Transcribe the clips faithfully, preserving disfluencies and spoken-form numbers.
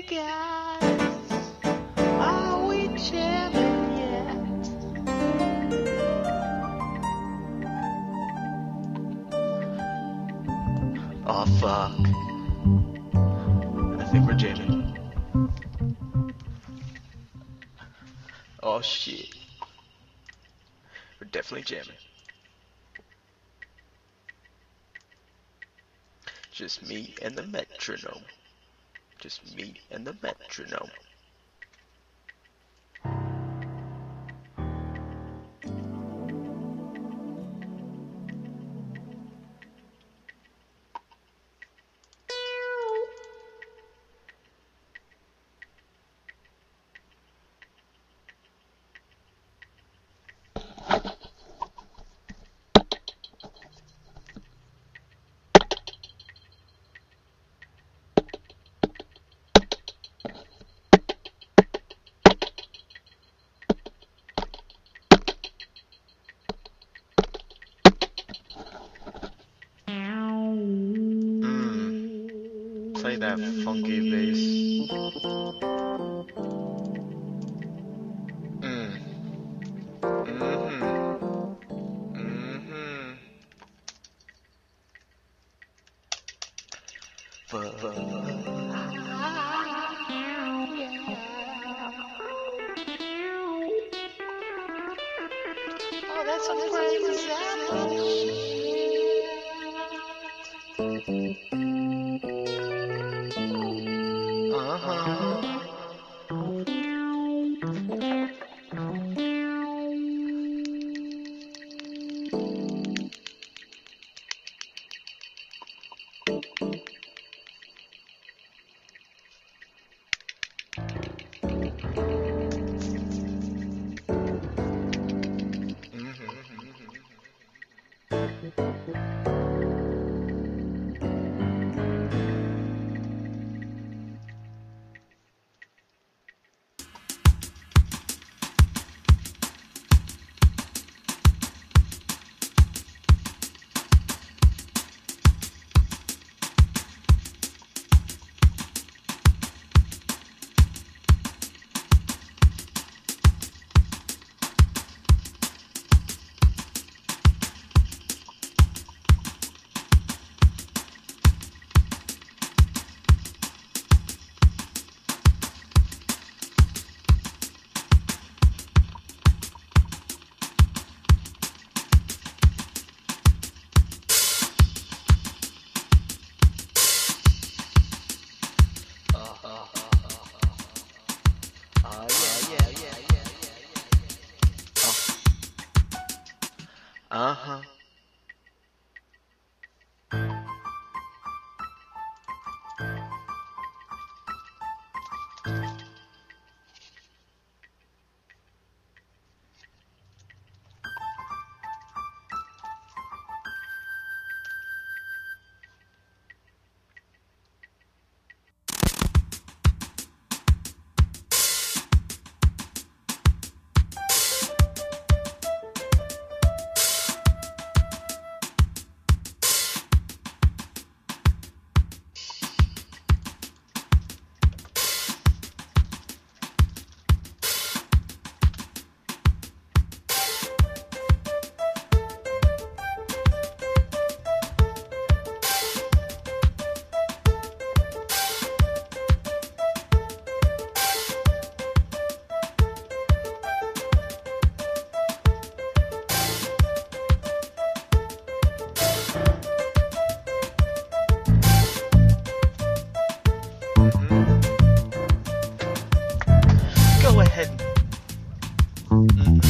guys, are we jamming yet? Oh fuck. I think we're jamming. Oh shit. We're definitely jamming. Just me and the metronome. Just me and the metronome. Play that funky bass. Mm. Mm-hmm. Mm-hmm. Oh, that's some crazy Uh-huh. Uh-huh. Go ahead. Mm-hmm.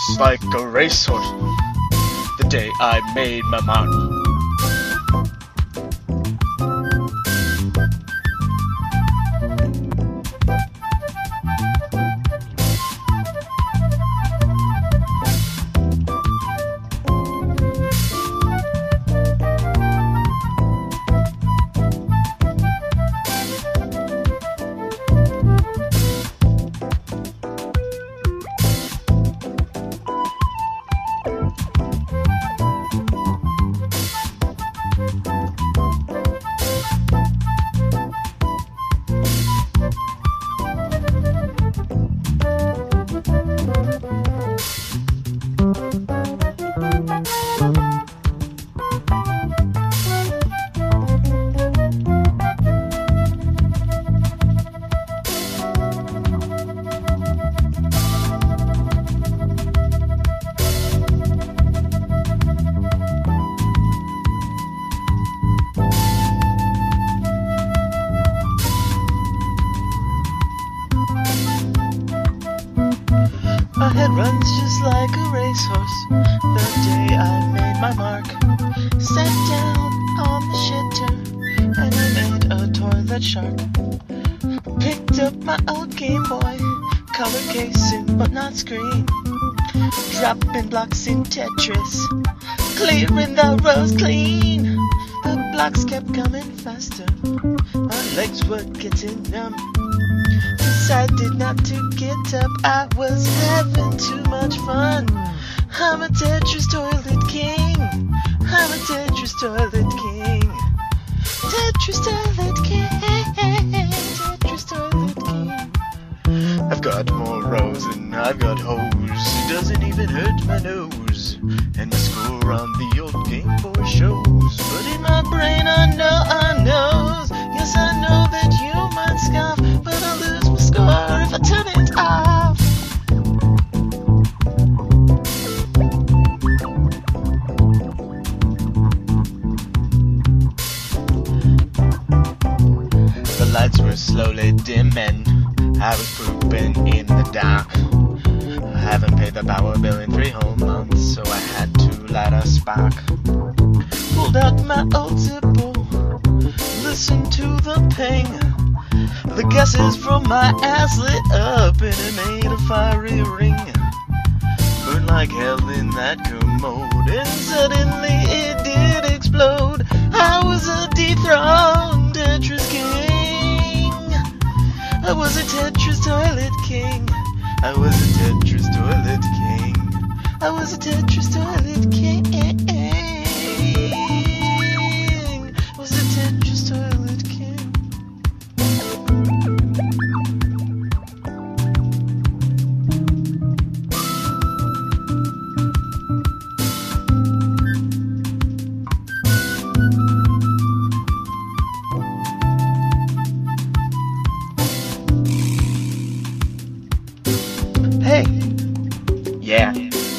just like a racehorse the day I made my mark. My head runs just like a racehorse the day I made my mark. Sat down on the shitter and I made a toilet shark. Picked up my old Game Boy, color casing but not screen. Dropping blocks in Tetris, clearing the rows clean. The blocks kept coming faster, my legs were getting numb. Decided not to get up, I was having too much fun. I'm a Tetris toilet king, I'm a Tetris toilet king. Tetris toilet king, Tetris toilet king. I've got more rows and I've got hoes. It doesn't even hurt my nose. And I score on the old Game Boy shows. But in my brain I know, I know. Yes, I know that you might scoff, but I'll lose my score if I turn it off. The lights were slowly dimming. I was pooping in the dark. I haven't paid the power bill in three whole months, so I had to light a spark. Pulled out my old Zippo, listened to the ping. The gases from my ass lit up and it made a fiery ring. Burned like hell in that commode, and suddenly it did explode. I was a dethroned Tetris king. I was a Tetris toilet king. I was a Tetris toilet king. I was a Tetris toilet king. I was a Tetris toilet king. Hey. Yeah.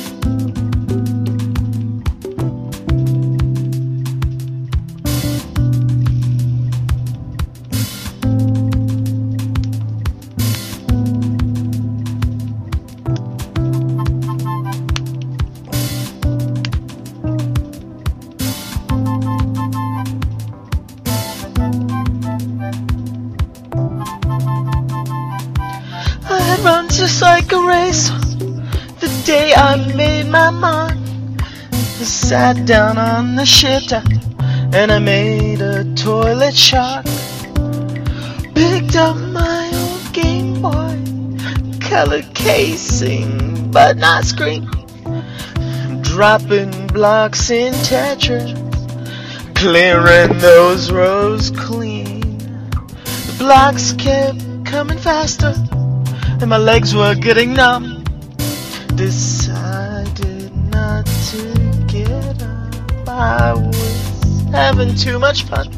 I run just like a race the day I made my mark. I sat down on the shitter and I made a toilet shark. Picked up my old Game Boy, color casing but not screen. Dropping blocks in Tetris, clearing those rows clean. The blocks kept coming faster and my legs were getting numb. Decided not to get up, I was having too much fun.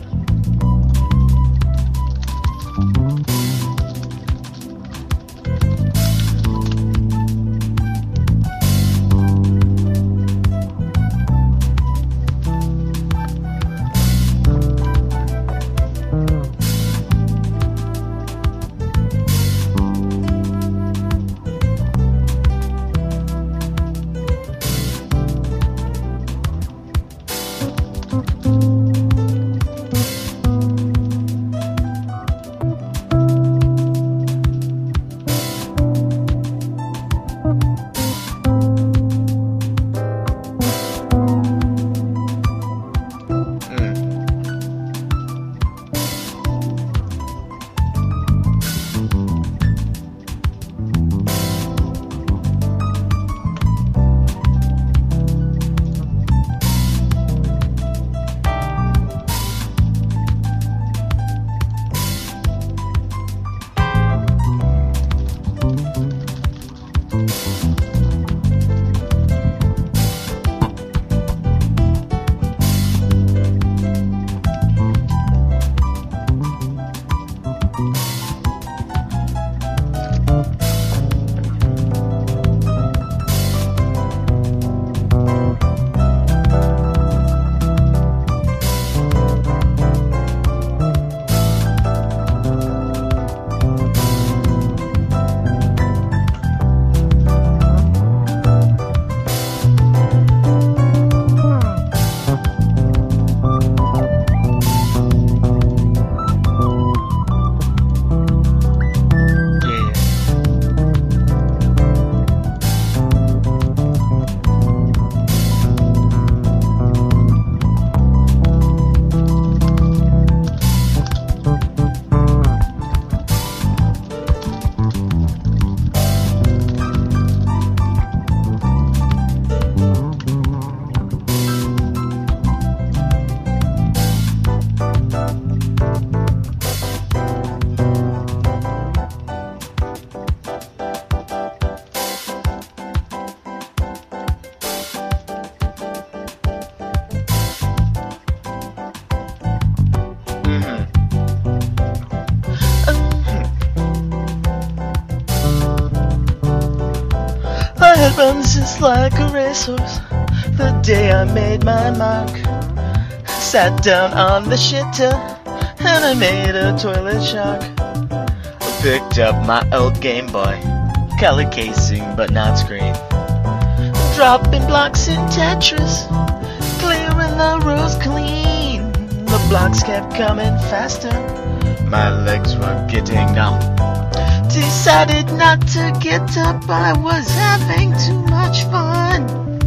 just like a racehorse the day I made my mark. Sat down on the shitter and I made a toilet shark. Picked up my old Game Boy, color casing but not screen. Dropping blocks in Tetris, clearing the roads clean. The blocks kept coming faster, my legs were getting numb. Decided not to get up, I was having too much fun.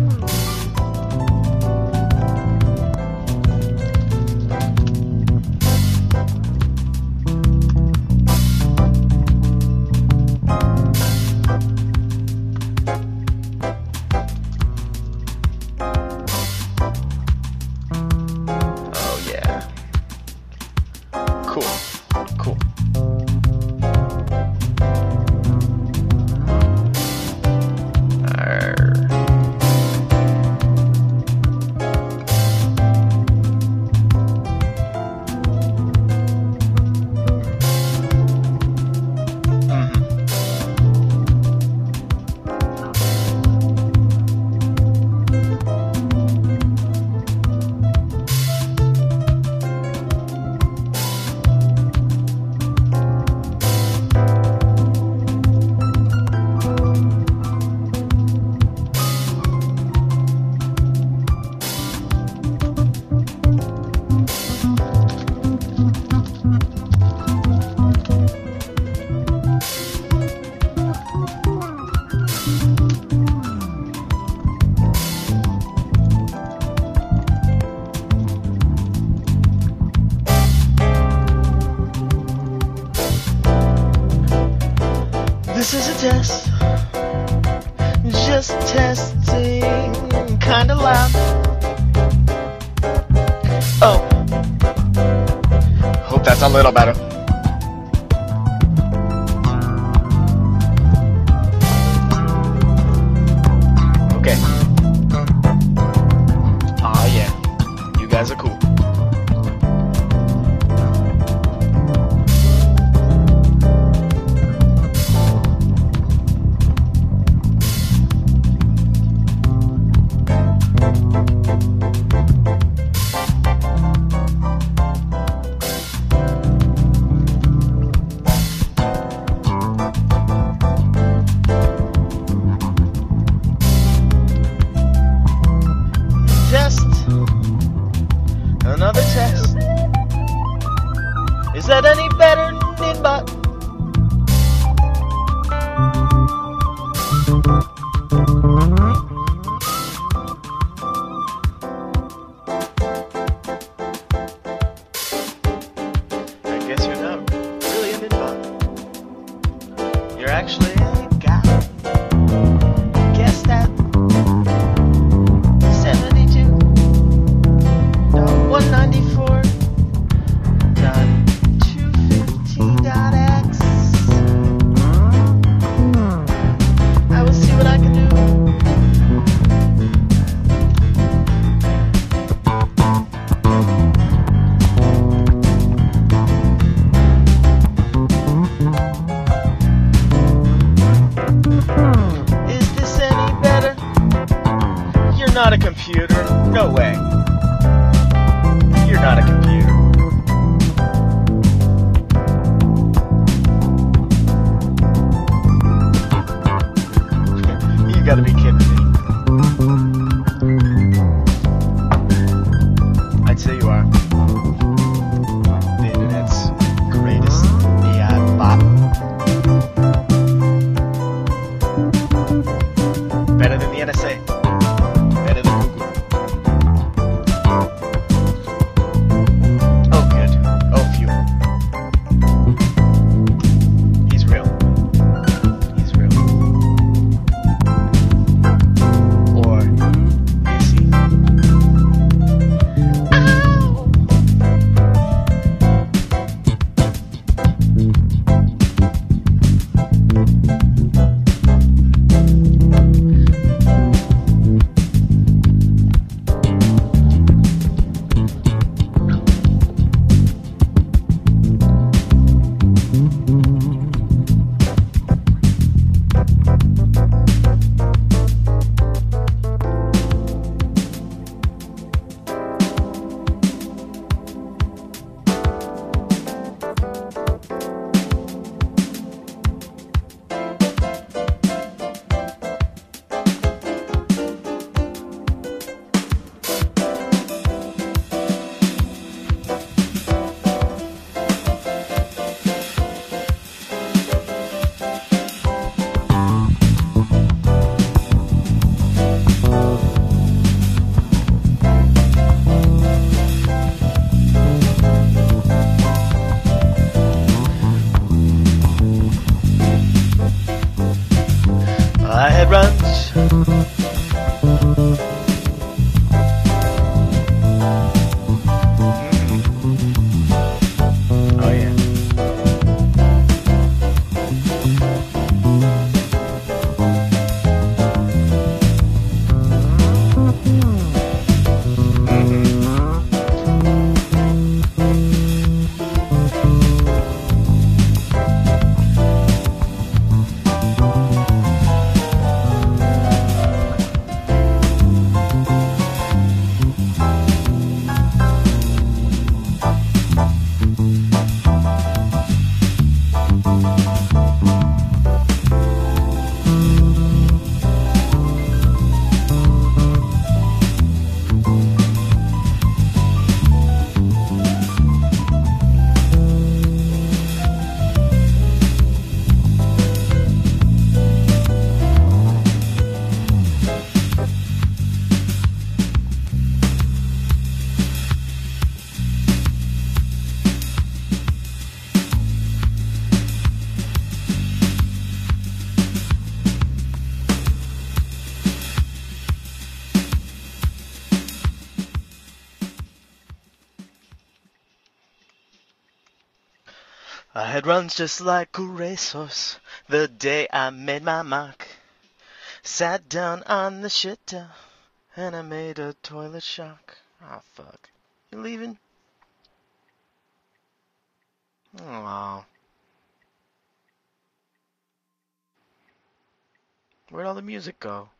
Oh yeah. Cool. Cool. This is a test, just testing, kinda loud. Oh, Hope that's a little better. Okay. Aw yeah, you guys are cool. another test. Is that any better, Ninbot? I guess you're not really a Ninbot. You're actually a guy. Guess that. one ninety-four dot two fifteen dot x. I will see what I can do. Is this any better? You're not a computer. No way. You're not a computer. You gotta be kidding me. I'd say you are. The internet's greatest A I bot. Better than the N S A. Better than Google. A head runs just like a racehorse the day I made my mark. Sat down on the shitter and I made a toilet shock. Ah, fuck. You leaving? Aw. Where'd all the music go?